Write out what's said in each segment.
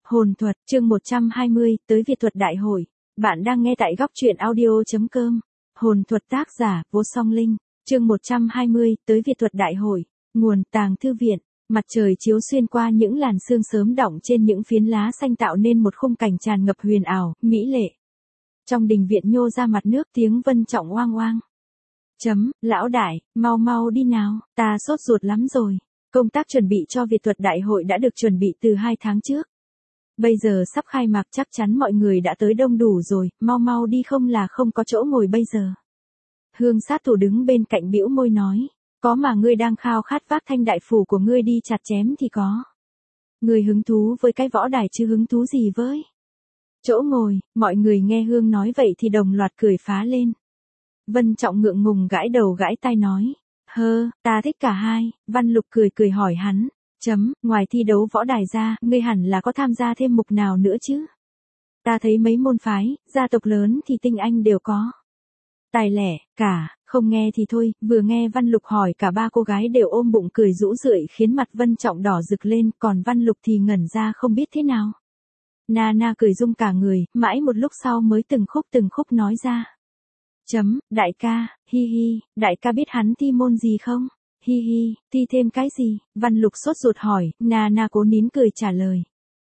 Hồn thuật, chương 120, tới Việt thuật đại hội. Bạn đang nghe tại góc truyện audio.com. Hồn thuật tác giả, Vô Song Linh. Chương 120, tới Việt thuật đại hội. Nguồn, Tàng Thư Viện. Mặt trời chiếu xuyên qua những làn sương sớm đọng trên những phiến lá xanh tạo nên một khung cảnh tràn ngập huyền ảo, mỹ lệ. Trong đình viện nhô ra mặt nước tiếng Vân Trọng oang oang. Lão đại, mau mau đi nào, ta sốt ruột lắm rồi. Công tác chuẩn bị cho Việt thuật đại hội đã được chuẩn bị từ 2 tháng trước. Bây giờ sắp khai mạc chắc chắn mọi người đã tới đông đủ rồi, mau mau đi không là không có chỗ ngồi bây giờ. Hương sát thủ đứng bên cạnh bĩu môi nói, có mà ngươi đang khao khát vác thanh đại phủ của ngươi đi chặt chém thì có. Ngươi hứng thú với cái võ đài chứ hứng thú gì với? Chỗ ngồi, mọi người nghe Hương nói vậy thì đồng loạt cười phá lên. Vân Trọng ngượng ngùng gãi đầu gãi tai nói, ta thích cả hai. Văn Lục cười cười hỏi hắn, ngoài thi đấu võ đài ra, ngươi hẳn là có tham gia thêm mục nào nữa chứ? Ta thấy mấy môn phái, gia tộc lớn thì tinh anh đều có. Tài lẻ, cả, không nghe thì thôi. Vừa nghe Văn Lục hỏi cả ba cô gái đều ôm bụng cười rũ rượi khiến mặt Vân Trọng đỏ rực lên, còn Văn Lục thì ngẩn ra không biết thế nào. Na cười rung cả người, mãi một lúc sau mới từng khúc nói ra. Đại ca, đại ca biết hắn thi môn gì không? Thi thêm cái gì? Văn Lục sốt ruột hỏi, Na cố nín cười trả lời.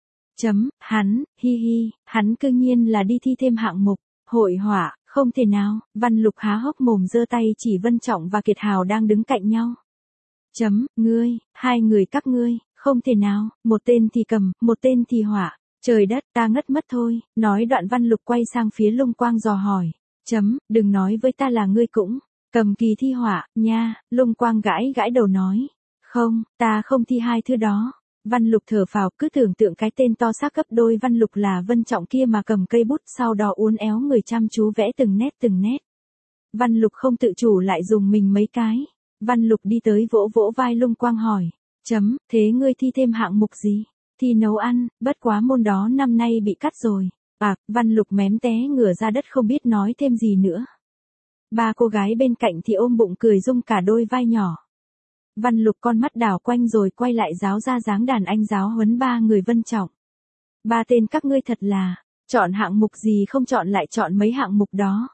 Hắn cương nhiên là đi thi thêm hạng mục, hội họa, không thể nào. Văn Lục há hốc mồm giơ tay chỉ Vân Trọng và Kiệt Hào đang đứng cạnh nhau. Ngươi, hai người các ngươi, không thể nào, một tên thì cầm, một tên thì họa. Trời đất, ta ngất mất thôi. Nói đoạn Văn Lục quay sang phía Lung Quang dò hỏi. Đừng nói với ta là ngươi cũng cầm kỳ thi họa, nha. Lung Quang gãi đầu nói. Không, ta không thi hai thứ đó. Văn Lục thở phào, cứ tưởng tượng cái tên to xác gấp đôi Văn Lục là Vân Trọng kia mà cầm cây bút sau đó uốn éo người chăm chú vẽ từng nét. Văn Lục không tự chủ lại dùng mình mấy cái. Văn Lục đi tới vỗ vai Lung Quang hỏi. Thế ngươi thi thêm hạng mục gì? Thi nấu ăn, bất quá môn đó năm nay bị cắt rồi. Văn Lục mém té ngửa ra đất không biết nói thêm gì nữa. Ba cô gái bên cạnh thì ôm bụng cười rung cả đôi vai nhỏ. Văn Lục con mắt đảo quanh rồi quay lại giáo ra dáng đàn anh giáo huấn ba người Vân Trọng. Ba tên các ngươi thật là, chọn hạng mục gì không chọn lại chọn mấy hạng mục đó.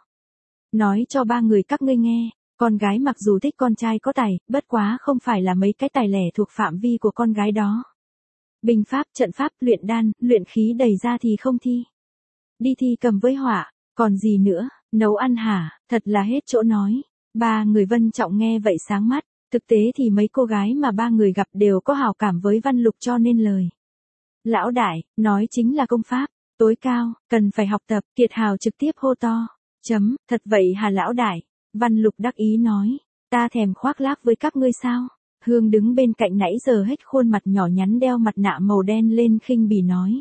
Nói cho ba người các ngươi nghe, con gái mặc dù thích con trai có tài, bất quá không phải là mấy cái tài lẻ thuộc phạm vi của con gái đó. Binh pháp, trận pháp, luyện đan, luyện khí đầy ra thì không thi. Đi thi cầm với họa, còn gì nữa, nấu ăn hả, thật là hết chỗ nói. Ba người Vân Trọng nghe vậy sáng mắt, thực tế thì mấy cô gái mà ba người gặp đều có hảo cảm với Văn Lục cho nên lời. Lão đại, nói chính là công pháp, tối cao, cần phải học tập. Kiệt Hào trực tiếp hô to. Thật vậy hả lão đại? Văn Lục đắc ý nói, ta thèm khoác lác với các ngươi sao? Hương đứng bên cạnh nãy giờ hết khuôn mặt nhỏ nhắn đeo mặt nạ màu đen lên khinh bỉ nói.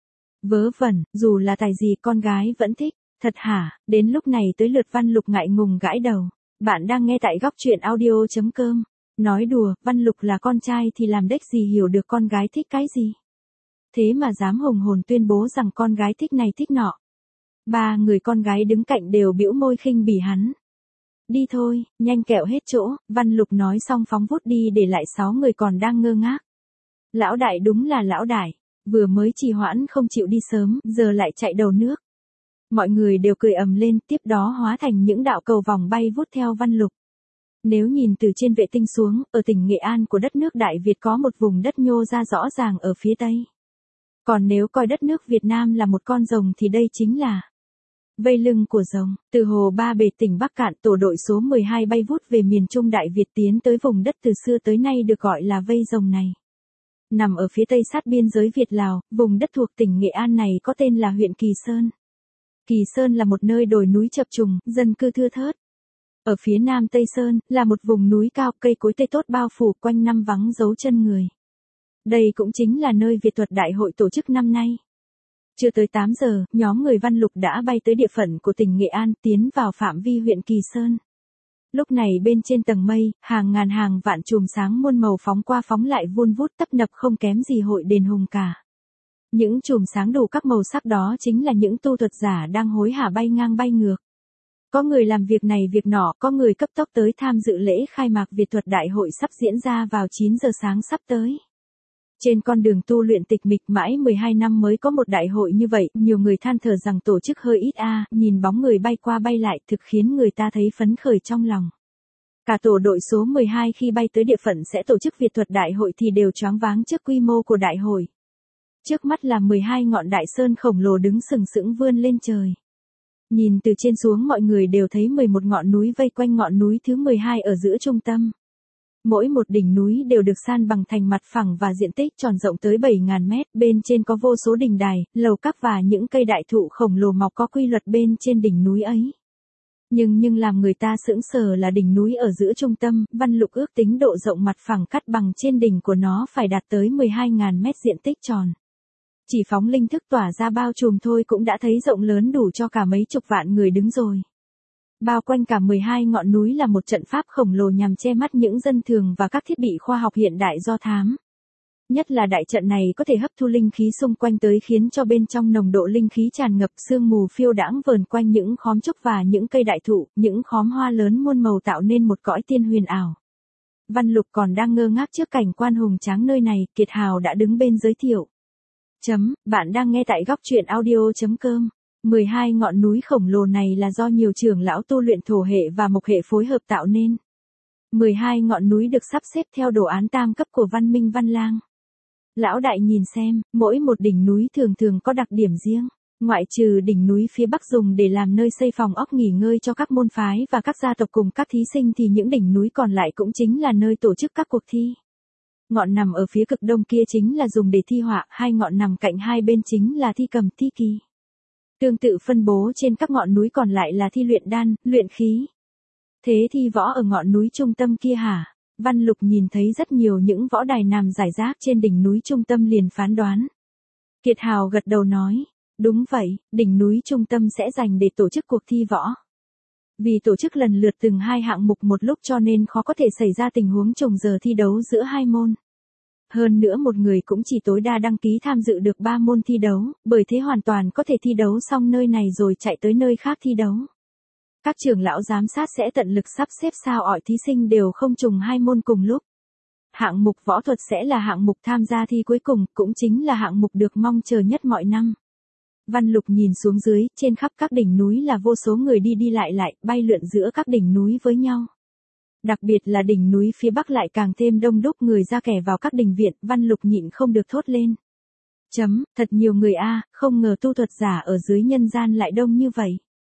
Vớ vẩn, dù là tài gì con gái vẫn thích, thật hả? Đến lúc này tới lượt Văn Lục ngại ngùng gãi đầu. Bạn đang nghe tại góc truyện audio.com. Nói đùa, Văn Lục là con trai thì làm đếch gì hiểu được con gái thích cái gì. Thế mà dám hùng hồn tuyên bố rằng con gái thích này thích nọ. Ba người con gái đứng cạnh đều bĩu môi khinh bỉ hắn. Đi thôi, nhanh kẹo hết chỗ. Văn Lục nói xong phóng vút đi để lại 6 người còn đang ngơ ngác. Lão đại đúng là lão đại. Vừa mới trì hoãn không chịu đi sớm, giờ lại chạy đầu nước. Mọi người đều cười ầm lên, tiếp đó hóa thành những đạo cầu vòng bay vút theo Văn Lục. Nếu nhìn từ trên vệ tinh xuống, ở tỉnh Nghệ An của đất nước Đại Việt có một vùng đất nhô ra rõ ràng ở phía tây. Còn nếu coi đất nước Việt Nam là một con rồng thì đây chính là vây lưng của rồng. Từ hồ Ba Bể tỉnh Bắc Cạn, tổ đội số 12 bay vút về miền Trung Đại Việt tiến tới vùng đất từ xưa tới nay được gọi là vây rồng này. Nằm ở phía tây sát biên giới Việt-Lào, vùng đất thuộc tỉnh Nghệ An này có tên là huyện Kỳ Sơn. Kỳ Sơn là một nơi đồi núi chập trùng, dân cư thưa thớt. Ở phía nam Tây Sơn, là một vùng núi cao, cây cối tươi tốt bao phủ quanh năm vắng dấu chân người. Đây cũng chính là nơi Việt thuật đại hội tổ chức năm nay. Chưa tới 8 giờ, nhóm người Văn Lục đã bay tới địa phận của tỉnh Nghệ An, tiến vào phạm vi huyện Kỳ Sơn. Lúc này bên trên tầng mây, hàng ngàn hàng vạn chùm sáng muôn màu phóng qua phóng lại vun vút tấp nập không kém gì hội đền hùng cả. Những chùm sáng đủ các màu sắc đó chính là những tu thuật giả đang hối hả bay ngang bay ngược. Có người làm việc này việc nọ, có người cấp tốc tới tham dự lễ khai mạc Việt thuật đại hội sắp diễn ra vào 9 giờ sáng sắp tới. Trên con đường tu luyện tịch mịch mãi 12 năm mới có một đại hội như vậy, nhiều người than thở rằng tổ chức hơi ít nhìn bóng người bay qua bay lại thực khiến người ta thấy phấn khởi trong lòng. Cả tổ đội số 12 khi bay tới địa phận sẽ tổ chức Việt thuật đại hội thì đều choáng váng trước quy mô của đại hội. Trước mắt là 12 ngọn đại sơn khổng lồ đứng sừng sững vươn lên trời. Nhìn từ trên xuống mọi người đều thấy 11 ngọn núi vây quanh ngọn núi thứ 12 ở giữa trung tâm. Mỗi một đỉnh núi đều được san bằng thành mặt phẳng và diện tích tròn rộng tới 7.000 mét, bên trên có vô số đình đài, lầu các và những cây đại thụ khổng lồ mọc có quy luật bên trên đỉnh núi ấy. Nhưng làm người ta sững sờ là đỉnh núi ở giữa trung tâm, Văn Lục ước tính độ rộng mặt phẳng cắt bằng trên đỉnh của nó phải đạt tới 12.000 mét diện tích tròn. Chỉ phóng linh thức tỏa ra bao trùm thôi cũng đã thấy rộng lớn đủ cho cả mấy chục vạn người đứng rồi. Bao quanh cả 12 ngọn núi là một trận pháp khổng lồ nhằm che mắt những dân thường và các thiết bị khoa học hiện đại do thám. Nhất là đại trận này có thể hấp thu linh khí xung quanh tới khiến cho bên trong nồng độ linh khí tràn ngập, sương mù phiêu đãng vờn quanh những khóm trúc và những cây đại thụ, những khóm hoa lớn muôn màu tạo nên một cõi tiên huyền ảo. Văn Lục còn đang ngơ ngác trước cảnh quan hùng tráng nơi này, Kiệt Hào đã đứng bên giới thiệu. Bạn đang nghe tại góc truyện audio.com. 12 ngọn núi khổng lồ này là do nhiều trưởng lão tu luyện thổ hệ và mộc hệ phối hợp tạo nên. 12 ngọn núi được sắp xếp theo đồ án tam cấp của văn minh Văn Lang. Lão đại nhìn xem, mỗi một đỉnh núi thường thường có đặc điểm riêng. Ngoại trừ đỉnh núi phía bắc dùng để làm nơi xây phòng ốc nghỉ ngơi cho các môn phái và các gia tộc cùng các thí sinh thì những đỉnh núi còn lại cũng chính là nơi tổ chức các cuộc thi. Ngọn nằm ở phía cực đông kia chính là dùng để thi họa, hai ngọn nằm cạnh hai bên chính là thi cầm, thi kỳ. Tương tự phân bố trên các ngọn núi còn lại là thi luyện đan, luyện khí. Thế thi võ ở ngọn núi trung tâm kia hả? Văn Lục nhìn thấy rất nhiều những võ đài nằm rải rác trên đỉnh núi trung tâm liền phán đoán. Kiệt Hào gật đầu nói, đúng vậy, đỉnh núi trung tâm sẽ dành để tổ chức cuộc thi võ. Vì tổ chức lần lượt từng hai hạng mục một lúc cho nên khó có thể xảy ra tình huống trùng giờ thi đấu giữa hai môn. Hơn nữa một người cũng chỉ tối đa đăng ký tham dự được 3 môn thi đấu, bởi thế hoàn toàn có thể thi đấu xong nơi này rồi chạy tới nơi khác thi đấu. Các trưởng lão giám sát sẽ tận lực sắp xếp sao ỏi thí sinh đều không trùng hai môn cùng lúc. Hạng mục võ thuật sẽ là hạng mục tham gia thi cuối cùng, cũng chính là hạng mục được mong chờ nhất mọi năm. Văn Lục nhìn xuống dưới, trên khắp các đỉnh núi là vô số người đi đi lại lại, bay lượn giữa các đỉnh núi với nhau. Đặc biệt là đỉnh núi phía bắc lại càng thêm đông đúc người ra kẻ vào các đình viện, Văn Lục nhịn không được thốt lên. Thật nhiều người không ngờ tu thuật giả ở dưới nhân gian lại đông như vậy.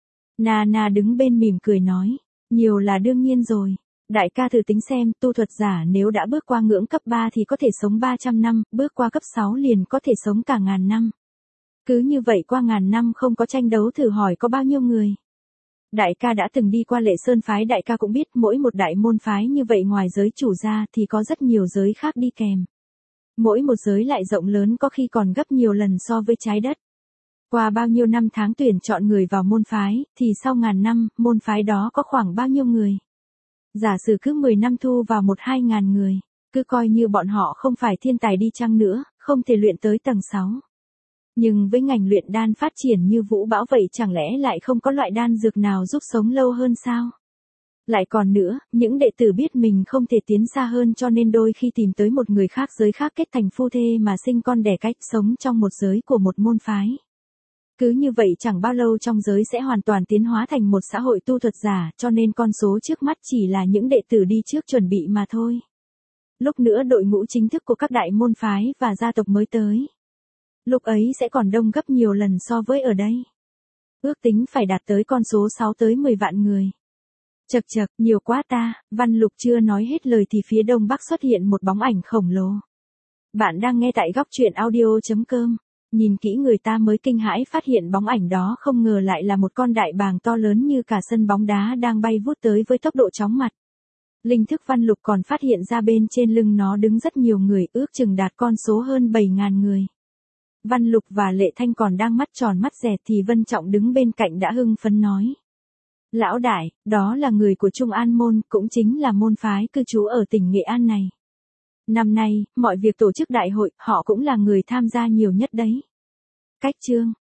Nana đứng bên mỉm cười nói, nhiều là đương nhiên rồi. Đại ca thử tính xem, tu thuật giả nếu đã bước qua ngưỡng cấp 3 thì có thể sống 300 năm, bước qua cấp 6 liền có thể sống cả ngàn năm. Cứ như vậy qua ngàn năm không có tranh đấu thử hỏi có bao nhiêu người. Đại ca đã từng đi qua Lệ Sơn phái, đại ca cũng biết mỗi một đại môn phái như vậy ngoài giới chủ ra thì có rất nhiều giới khác đi kèm. Mỗi một giới lại rộng lớn có khi còn gấp nhiều lần so với trái đất. Qua bao nhiêu năm tháng tuyển chọn người vào môn phái, thì sau ngàn năm, môn phái đó có khoảng bao nhiêu người? Giả sử cứ 10 năm thu vào 1-2 ngàn người, cứ coi như bọn họ không phải thiên tài đi chăng nữa, không thể luyện tới tầng 6. Nhưng với ngành luyện đan phát triển như vũ bão vậy chẳng lẽ lại không có loại đan dược nào giúp sống lâu hơn sao? Lại còn nữa, những đệ tử biết mình không thể tiến xa hơn cho nên đôi khi tìm tới một người khác giới khác kết thành phu thê mà sinh con đẻ cách sống trong một giới của một môn phái. Cứ như vậy chẳng bao lâu trong giới sẽ hoàn toàn tiến hóa thành một xã hội tu thuật giả, cho nên con số trước mắt chỉ là những đệ tử đi trước chuẩn bị mà thôi. Lúc nữa đội ngũ chính thức của các đại môn phái và gia tộc mới tới. Lúc ấy sẽ còn đông gấp nhiều lần so với ở đây. Ước tính phải đạt tới con số 6 tới 10 vạn người. Chậc, nhiều quá ta, Văn Lục chưa nói hết lời thì phía đông bắc xuất hiện một bóng ảnh khổng lồ. Bạn đang nghe tại góc truyện audio.com. Nhìn kỹ người ta mới kinh hãi phát hiện bóng ảnh đó không ngờ lại là một con đại bàng to lớn như cả sân bóng đá đang bay vút tới với tốc độ chóng mặt. Linh thức Văn Lục còn phát hiện ra bên trên lưng nó đứng rất nhiều người, ước chừng đạt con số hơn 7.000 người. Văn Lục và Lệ Thanh còn đang mắt tròn mắt dẹt thì Vân Trọng đứng bên cạnh đã hưng phấn nói. Lão đại, đó là người của Trung An Môn, cũng chính là môn phái cư trú ở tỉnh Nghệ An này. Năm nay, mọi việc tổ chức đại hội, họ cũng là người tham gia nhiều nhất đấy. Cách chương,